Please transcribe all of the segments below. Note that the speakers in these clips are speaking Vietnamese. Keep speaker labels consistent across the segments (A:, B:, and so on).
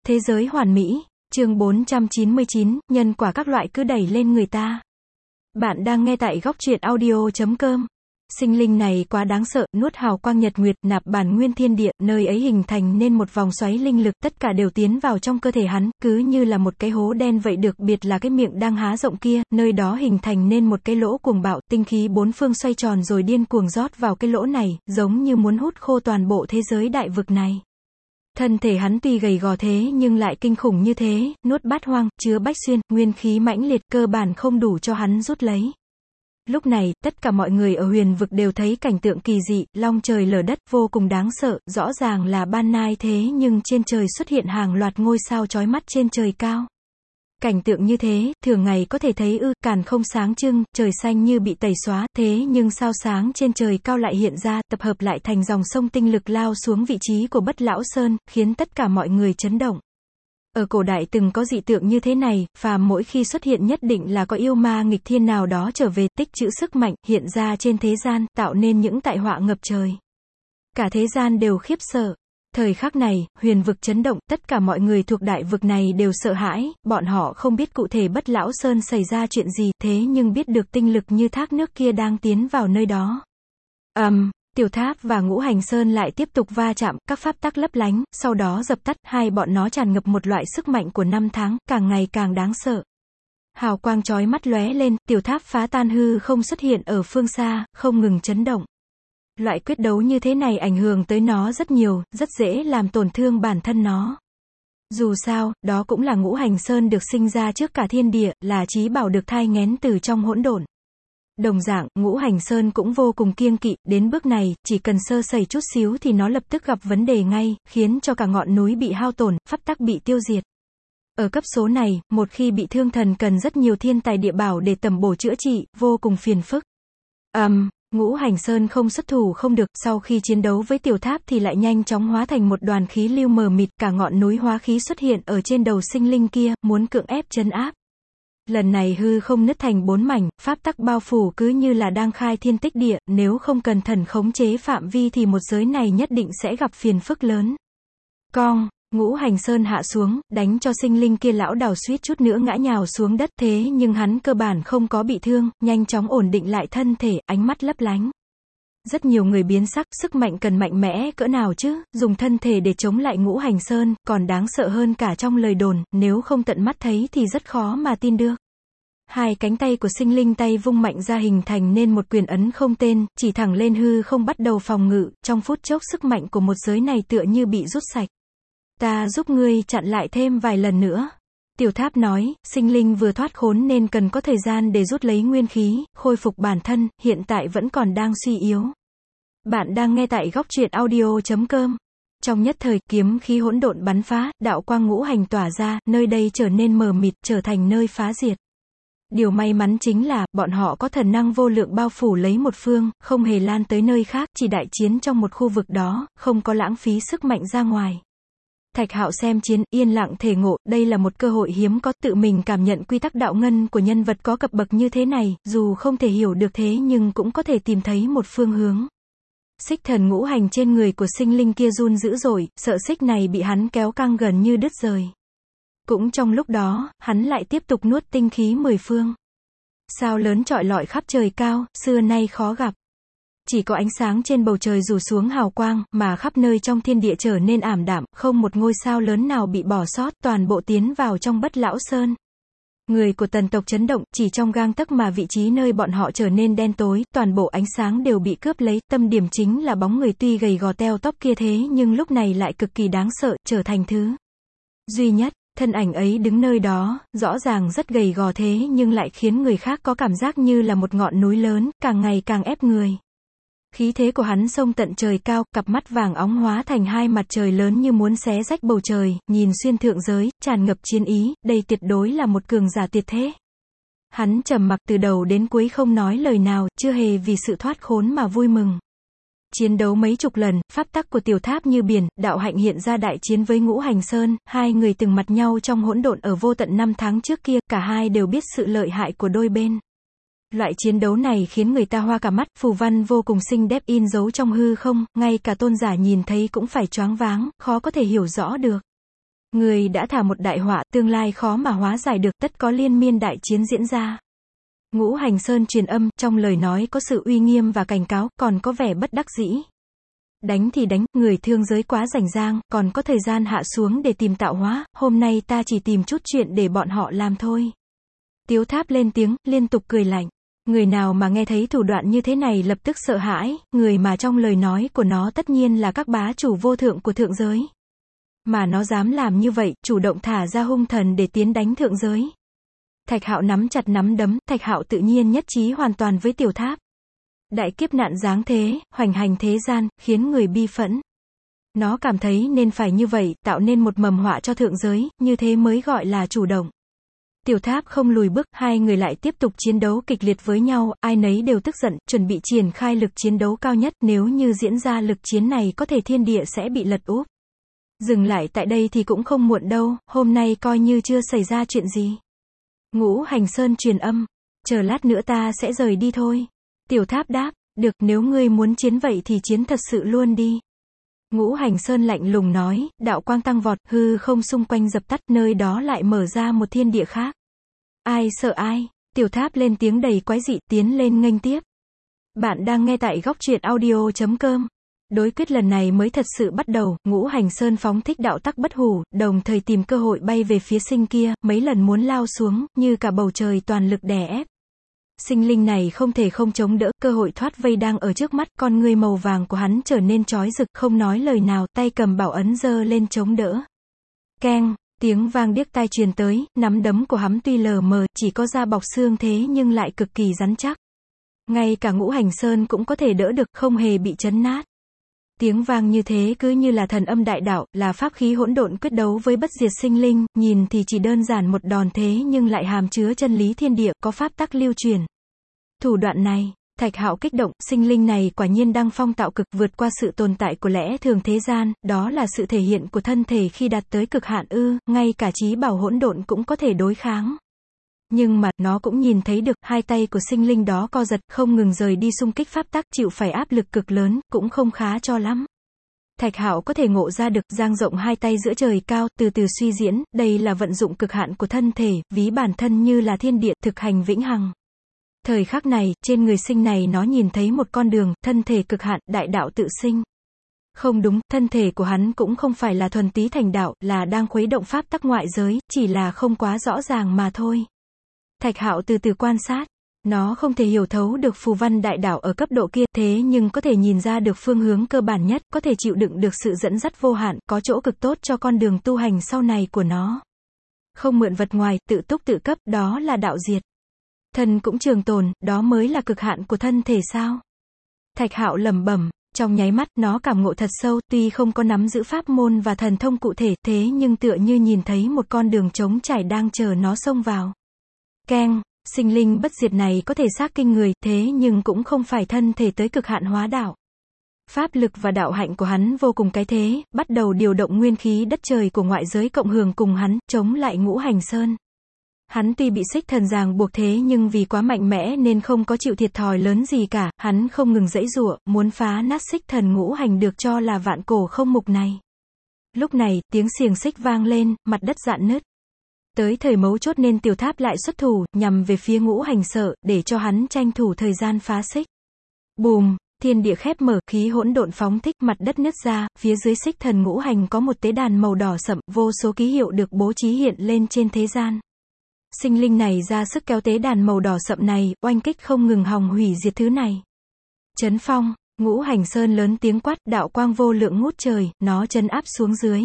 A: Thế giới hoàn mỹ, chương 499, nhân quả các loại cứ đẩy lên người ta. Bạn đang nghe tại góc truyện audio.com. Sinh linh này quá đáng sợ, nuốt hào quang nhật nguyệt, nạp bản nguyên thiên địa, nơi ấy hình thành nên một vòng xoáy linh lực, tất cả đều tiến vào trong cơ thể hắn, cứ như là một cái hố đen vậy, được biệt là cái miệng đang há rộng kia, nơi đó hình thành nên một cái lỗ cuồng bạo, tinh khí bốn phương xoay tròn rồi điên cuồng rót vào cái lỗ này, giống như muốn hút khô toàn bộ thế giới đại vực này. Thân thể hắn tuy gầy gò thế nhưng lại kinh khủng như thế, nuốt bát hoang, chứa bách xuyên, nguyên khí mãnh liệt, cơ bản không đủ cho hắn rút lấy. Lúc này, tất cả mọi người ở huyền vực đều thấy cảnh tượng kỳ dị, long trời lở đất, vô cùng đáng sợ, rõ ràng là ban nai thế nhưng trên trời xuất hiện hàng loạt ngôi sao chói mắt trên trời cao. Cảnh tượng như thế, thường ngày có thể thấy càn không sáng trưng, trời xanh như bị tẩy xóa, thế nhưng sao sáng trên trời cao lại hiện ra, tập hợp lại thành dòng sông tinh lực lao xuống vị trí của Bất Lão Sơn, khiến tất cả mọi người chấn động. Ở cổ đại từng có dị tượng như thế này, phàm mỗi khi xuất hiện nhất định là có yêu ma nghịch thiên nào đó trở về, tích trữ sức mạnh, hiện ra trên thế gian, tạo nên những tai họa ngập trời. Cả thế gian đều khiếp sợ. Thời khắc này, huyền vực chấn động, tất cả mọi người thuộc đại vực này đều sợ hãi, bọn họ không biết cụ thể Bất Lão Sơn xảy ra chuyện gì, thế nhưng biết được tinh lực như thác nước kia đang tiến vào nơi đó. Tiểu Tháp và Ngũ Hành Sơn lại tiếp tục va chạm, các pháp tắc lấp lánh, sau đó dập tắt, hai bọn nó tràn ngập một loại sức mạnh của năm tháng, càng ngày càng đáng sợ. Hào quang chói mắt lóe lên, Tiểu Tháp phá tan hư không xuất hiện ở phương xa, không ngừng chấn động. Loại quyết đấu như thế này ảnh hưởng tới nó rất nhiều, rất dễ làm tổn thương bản thân nó. Dù sao, đó cũng là Ngũ Hành Sơn được sinh ra trước cả thiên địa, là chí bảo được thai nghén từ trong hỗn độn. Đồng dạng, Ngũ Hành Sơn cũng vô cùng kiêng kỵ, đến bước này, chỉ cần sơ sẩy chút xíu thì nó lập tức gặp vấn đề ngay, khiến cho cả ngọn núi bị hao tổn, pháp tắc bị tiêu diệt. Ở cấp số này, một khi bị thương thần cần rất nhiều thiên tài địa bảo để tầm bổ chữa trị, vô cùng phiền phức. Ngũ Hành Sơn không xuất thủ không được, sau khi chiến đấu với Tiểu Tháp thì lại nhanh chóng hóa thành một đoàn khí lưu mờ mịt, cả ngọn núi hóa khí xuất hiện ở trên đầu sinh linh kia, muốn cưỡng ép trấn áp. Lần này hư không nứt thành 4 mảnh, pháp tắc bao phủ cứ như là đang khai thiên tích địa, nếu không cẩn thận khống chế phạm vi thì một giới này nhất định sẽ gặp phiền phức lớn. Ngũ Hành Sơn hạ xuống, đánh cho sinh linh kia lão đảo suýt chút nữa ngã nhào xuống đất, thế nhưng hắn cơ bản không có bị thương, nhanh chóng ổn định lại thân thể, ánh mắt lấp lánh. Rất nhiều người biến sắc, sức mạnh cần mạnh mẽ cỡ nào chứ, dùng thân thể để chống lại Ngũ Hành Sơn, còn đáng sợ hơn cả trong lời đồn, nếu không tận mắt thấy thì rất khó mà tin được. Hai cánh tay của sinh linh tay vung mạnh ra hình thành nên một quyền ấn không tên, chỉ thẳng lên hư không bắt đầu phòng ngự, trong phút chốc sức mạnh của một giới này tựa như bị rút sạch. Ta giúp ngươi chặn lại thêm vài lần nữa. Tiểu Tháp nói, sinh linh vừa thoát khốn nên cần có thời gian để rút lấy nguyên khí, khôi phục bản thân, hiện tại vẫn còn đang suy yếu. Bạn đang nghe tại góc truyện audio.com. Trong nhất thời, kiếm khí hỗn độn bắn phá, đạo quang ngũ hành tỏa ra, nơi đây trở nên mờ mịt, trở thành nơi phá diệt. Điều may mắn chính là, bọn họ có thần năng vô lượng bao phủ lấy một phương, không hề lan tới nơi khác, chỉ đại chiến trong một khu vực đó, không có lãng phí sức mạnh ra ngoài. Thạch Hạo xem chiến, yên lặng thể ngộ, đây là một cơ hội hiếm có, tự mình cảm nhận quy tắc đạo ngân của nhân vật có cấp bậc như thế này, dù không thể hiểu được thế nhưng cũng có thể tìm thấy một phương hướng. Xích thần ngũ hành trên người của sinh linh kia run dữ dội, sợ xích này bị hắn kéo căng gần như đứt rời. Cũng trong lúc đó, hắn lại tiếp tục nuốt tinh khí 10 phương. Sao lớn chọi lọi khắp trời cao, xưa nay khó gặp. Chỉ có ánh sáng trên bầu trời rủ xuống hào quang, mà khắp nơi trong thiên địa trở nên ảm đạm, không một ngôi sao lớn nào bị bỏ sót, toàn bộ tiến vào trong Bất Lão Sơn. Người của Tần tộc chấn động, chỉ trong gang tấc mà vị trí nơi bọn họ trở nên đen tối, toàn bộ ánh sáng đều bị cướp lấy, tâm điểm chính là bóng người tuy gầy gò teo tóc kia thế nhưng lúc này lại cực kỳ đáng sợ, trở thành thứ duy nhất. Thân ảnh ấy đứng nơi đó, rõ ràng rất gầy gò thế nhưng lại khiến người khác có cảm giác như là một ngọn núi lớn, càng ngày càng ép người. Khí thế của hắn xông tận trời cao, cặp mắt vàng óng hóa thành hai mặt trời lớn như muốn xé rách bầu trời, nhìn xuyên thượng giới, tràn ngập chiến ý, đây tuyệt đối là một cường giả tuyệt thế. Hắn trầm mặc từ đầu đến cuối không nói lời nào, chưa hề vì sự thoát khốn mà vui mừng. Chiến đấu mấy chục lần, pháp tắc của Tiểu Tháp như biển, đạo hạnh hiện ra đại chiến với Ngũ Hành Sơn, hai người từng mặt nhau trong hỗn độn ở vô tận 5 tháng trước kia, cả hai đều biết sự lợi hại của đôi bên. Loại chiến đấu này khiến người ta hoa cả mắt, phù văn vô cùng xinh đẹp in dấu trong hư không, ngay cả tôn giả nhìn thấy cũng phải choáng váng, khó có thể hiểu rõ được. Người đã thả một đại họa, tương lai khó mà hóa giải được, tất có liên miên đại chiến diễn ra. Ngũ Hành Sơn truyền âm, trong lời nói có sự uy nghiêm và cảnh cáo, còn có vẻ bất đắc dĩ. Đánh thì đánh, người thương giới quá rảnh rang, còn có thời gian hạ xuống để tìm tạo hóa, hôm nay ta chỉ tìm chút chuyện để bọn họ làm thôi. Tiếu Tháp lên tiếng, liên tục cười lạnh. Người nào mà nghe thấy thủ đoạn như thế này lập tức sợ hãi, người mà trong lời nói của nó tất nhiên là các bá chủ vô thượng của thượng giới. Mà nó dám làm như vậy, chủ động thả ra hung thần để tiến đánh thượng giới. Thạch Hạo nắm chặt nắm đấm, Thạch Hạo tự nhiên nhất trí hoàn toàn với Tiểu Tháp. Đại kiếp nạn giáng thế, hoành hành thế gian, khiến người bi phẫn. Nó cảm thấy nên phải như vậy, tạo nên một mầm họa cho thượng giới, như thế mới gọi là chủ động. Tiểu Tháp không lùi bước, hai người lại tiếp tục chiến đấu kịch liệt với nhau, ai nấy đều tức giận, chuẩn bị triển khai lực chiến đấu cao nhất, nếu như diễn ra lực chiến này có thể thiên địa sẽ bị lật úp. Dừng lại tại đây thì cũng không muộn đâu, hôm nay coi như chưa xảy ra chuyện gì. Ngũ Hành Sơn truyền âm, chờ lát nữa ta sẽ rời đi thôi. Tiểu Tháp đáp, được, nếu ngươi muốn chiến vậy thì chiến thật sự luôn đi. Ngũ Hành Sơn lạnh lùng nói, đạo quang tăng vọt, hư không xung quanh dập tắt, nơi đó lại mở ra một thiên địa khác. Ai sợ ai? Tiểu Tháp lên tiếng đầy quái dị, tiến lên nghênh tiếp. Bạn đang nghe tại góc truyện audio.com. Đối quyết lần này mới thật sự bắt đầu, Ngũ Hành Sơn phóng thích đạo tắc bất hủ, đồng thời tìm cơ hội bay về phía sinh kia, mấy lần muốn lao xuống, như cả bầu trời toàn lực đè ép. Sinh linh này không thể không chống đỡ, cơ hội thoát vây đang ở trước mắt, con ngươi màu vàng của hắn trở nên chói rực, không nói lời nào, tay cầm bảo ấn giơ lên chống đỡ. Keng, tiếng vang điếc tai truyền tới, nắm đấm của hắn tuy lờ mờ, chỉ có da bọc xương thế nhưng lại cực kỳ rắn chắc. Ngay cả Ngũ Hành Sơn cũng có thể đỡ được, không hề bị chấn nát. Tiếng vang như thế cứ như là thần âm đại đạo, là pháp khí hỗn độn quyết đấu với bất diệt sinh linh, nhìn thì chỉ đơn giản một đòn thế nhưng lại hàm chứa chân lý thiên địa, có pháp tắc lưu truyền. Thủ đoạn này, Thạch Hạo kích động, sinh linh này quả nhiên đăng phong tạo cực, vượt qua sự tồn tại của lẽ thường thế gian, đó là sự thể hiện của thân thể khi đạt tới cực hạn ư, ngay cả trí bảo hỗn độn cũng có thể đối kháng. Nhưng mà, nó cũng nhìn thấy được, hai tay của sinh linh đó co giật, không ngừng rời đi xung kích pháp tắc, chịu phải áp lực cực lớn, cũng không khá cho lắm. Thạch Hạo có thể ngộ ra được, dang rộng hai tay giữa trời cao, từ từ suy diễn, đây là vận dụng cực hạn của thân thể, ví bản thân như là thiên địa, thực hành vĩnh hằng. Thời khắc này, trên người sinh này nó nhìn thấy một con đường, thân thể cực hạn, đại đạo tự sinh. Không đúng, thân thể của hắn cũng không phải là thuần túy thành đạo, là đang khuấy động pháp tắc ngoại giới, chỉ là không quá rõ ràng mà thôi. Thạch Hạo từ từ quan sát, nó không thể hiểu thấu được phù văn đại đạo ở cấp độ kia, thế nhưng có thể nhìn ra được phương hướng cơ bản nhất, có thể chịu đựng được sự dẫn dắt vô hạn, có chỗ cực tốt cho con đường tu hành sau này của nó. Không mượn vật ngoài, tự túc tự cấp, đó là đạo diệt. Thân cũng trường tồn, đó mới là cực hạn của thân thể sao? Thạch Hạo lẩm bẩm, trong nháy mắt nó cảm ngộ thật sâu, tuy không có nắm giữ pháp môn và thần thông cụ thể, thế nhưng tựa như nhìn thấy một con đường trống trải đang chờ nó xông vào. Keng, sinh linh bất diệt này có thể xác kinh người, thế nhưng cũng không phải thân thể tới cực hạn hóa đạo. Pháp lực và đạo hạnh của hắn vô cùng cái thế, bắt đầu điều động nguyên khí đất trời của ngoại giới cộng hưởng cùng hắn, chống lại Ngũ Hành Sơn. Hắn tuy bị xích thần ràng buộc thế nhưng vì quá mạnh mẽ nên không có chịu thiệt thòi lớn gì cả, hắn không ngừng giãy giụa, muốn phá nát xích thần ngũ hành được cho là vạn cổ không mục này. Lúc này, tiếng xiềng xích vang lên, mặt đất rạn nứt. Tới thời mấu chốt nên Tiểu Tháp lại xuất thủ, nhằm về phía Ngũ Hành Sợ, để cho hắn tranh thủ thời gian phá xích. Bùm, thiên địa khép mở, khí hỗn độn phóng thích, mặt đất nứt ra, phía dưới xích thần ngũ hành có một tế đàn màu đỏ sậm, vô số ký hiệu được bố trí hiện lên trên thế gian. Sinh linh này ra sức kéo tế đàn màu đỏ sậm này, oanh kích không ngừng hòng hủy diệt thứ này. Chấn phong, Ngũ Hành Sơn lớn tiếng quát, đạo quang vô lượng ngút trời, nó chấn áp xuống dưới.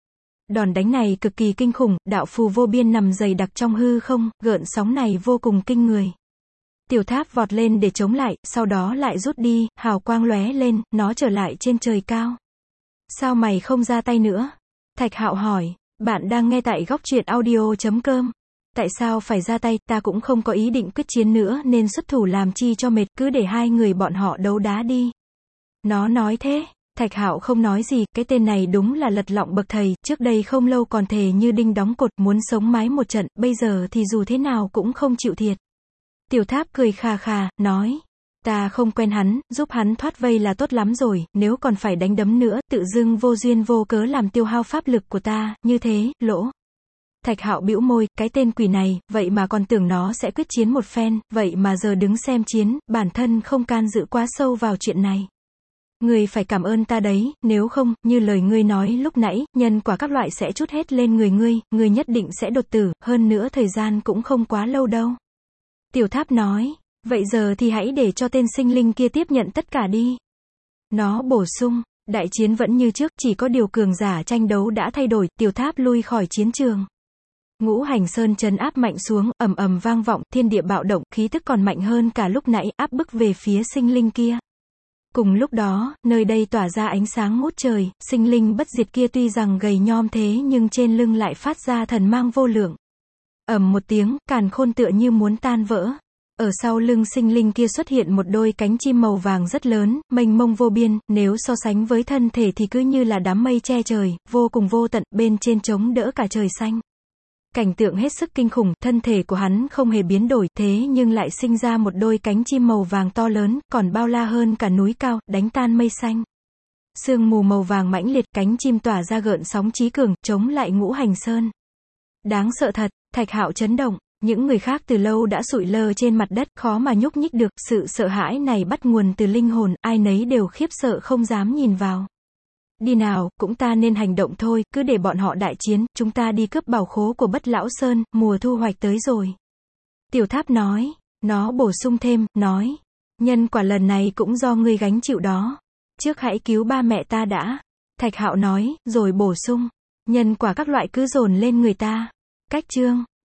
A: Đòn đánh này cực kỳ kinh khủng, đạo phù vô biên nằm dày đặc trong hư không, gợn sóng này vô cùng kinh người. Tiểu Tháp vọt lên để chống lại, sau đó lại rút đi, hào quang lóe lên, nó trở lại trên trời cao. Sao mày không ra tay nữa? Thạch Hạo hỏi, bạn đang nghe tại góc truyện audio.com. Tại sao phải ra tay, ta cũng không có ý định quyết chiến nữa nên xuất thủ làm chi cho mệt, cứ để hai người bọn họ đấu đá đi. Nó nói thế. Thạch Hạo không nói gì, cái tên này đúng là lật lọng bậc thầy, trước đây không lâu còn thề như đinh đóng cột, muốn sống mái một trận, bây giờ thì dù thế nào cũng không chịu thiệt. Tiểu Tháp cười khà khà, nói, Ta không quen hắn, giúp hắn thoát vây là tốt lắm rồi, nếu còn phải đánh đấm nữa, tự dưng vô duyên vô cớ làm tiêu hao pháp lực của ta, như thế, lỗ. Thạch Hạo bĩu môi, cái tên quỷ này, vậy mà còn tưởng nó sẽ quyết chiến một phen, vậy mà giờ đứng xem chiến, bản thân không can dự quá sâu vào chuyện này. Ngươi phải cảm ơn ta đấy, nếu không, như lời ngươi nói lúc nãy, nhân quả các loại sẽ trút hết lên người ngươi nhất định sẽ đột tử, hơn nữa thời gian cũng không quá lâu đâu. Tiểu Tháp nói, vậy giờ thì hãy để cho tên sinh linh kia tiếp nhận tất cả đi. Nó bổ sung, đại chiến vẫn như trước, chỉ có điều cường giả tranh đấu đã thay đổi, Tiểu Tháp lui khỏi chiến trường. Ngũ Hành Sơn trấn áp mạnh xuống, ầm ầm vang vọng, thiên địa bạo động, khí tức còn mạnh hơn cả lúc nãy, áp bức về phía sinh linh kia. Cùng lúc đó, nơi đây tỏa ra ánh sáng ngút trời, sinh linh bất diệt kia tuy rằng gầy nhom thế nhưng trên lưng lại phát ra thần mang vô lượng. Ầm một tiếng, càn khôn tựa như muốn tan vỡ. Ở sau lưng sinh linh kia xuất hiện một đôi cánh chim màu vàng rất lớn, mênh mông vô biên, nếu so sánh với thân thể thì cứ như là đám mây che trời, vô cùng vô tận, bên trên chống đỡ cả trời xanh. Cảnh tượng hết sức kinh khủng, thân thể của hắn không hề biến đổi, thế nhưng lại sinh ra một đôi cánh chim màu vàng to lớn, còn bao la hơn cả núi cao, đánh tan mây xanh. Sương mù màu vàng mãnh liệt, cánh chim tỏa ra gợn sóng chí cường, chống lại Ngũ Hành Sơn. Đáng sợ thật, Thạch Hạo chấn động, những người khác từ lâu đã sụi lơ trên mặt đất, khó mà nhúc nhích được, sự sợ hãi này bắt nguồn từ linh hồn, ai nấy đều khiếp sợ không dám nhìn vào. Đi nào, cũng ta nên hành động thôi, cứ để bọn họ đại chiến, chúng ta đi cướp bảo khố của Bất Lão Sơn, mùa thu hoạch tới rồi. Tiểu Tháp nói, nó bổ sung thêm, nói, nhân quả lần này cũng do ngươi gánh chịu đó. Trước hãy cứu ba mẹ ta đã. Thạch Hạo nói, rồi bổ sung, nhân quả các loại cứ dồn lên người ta. Cách chương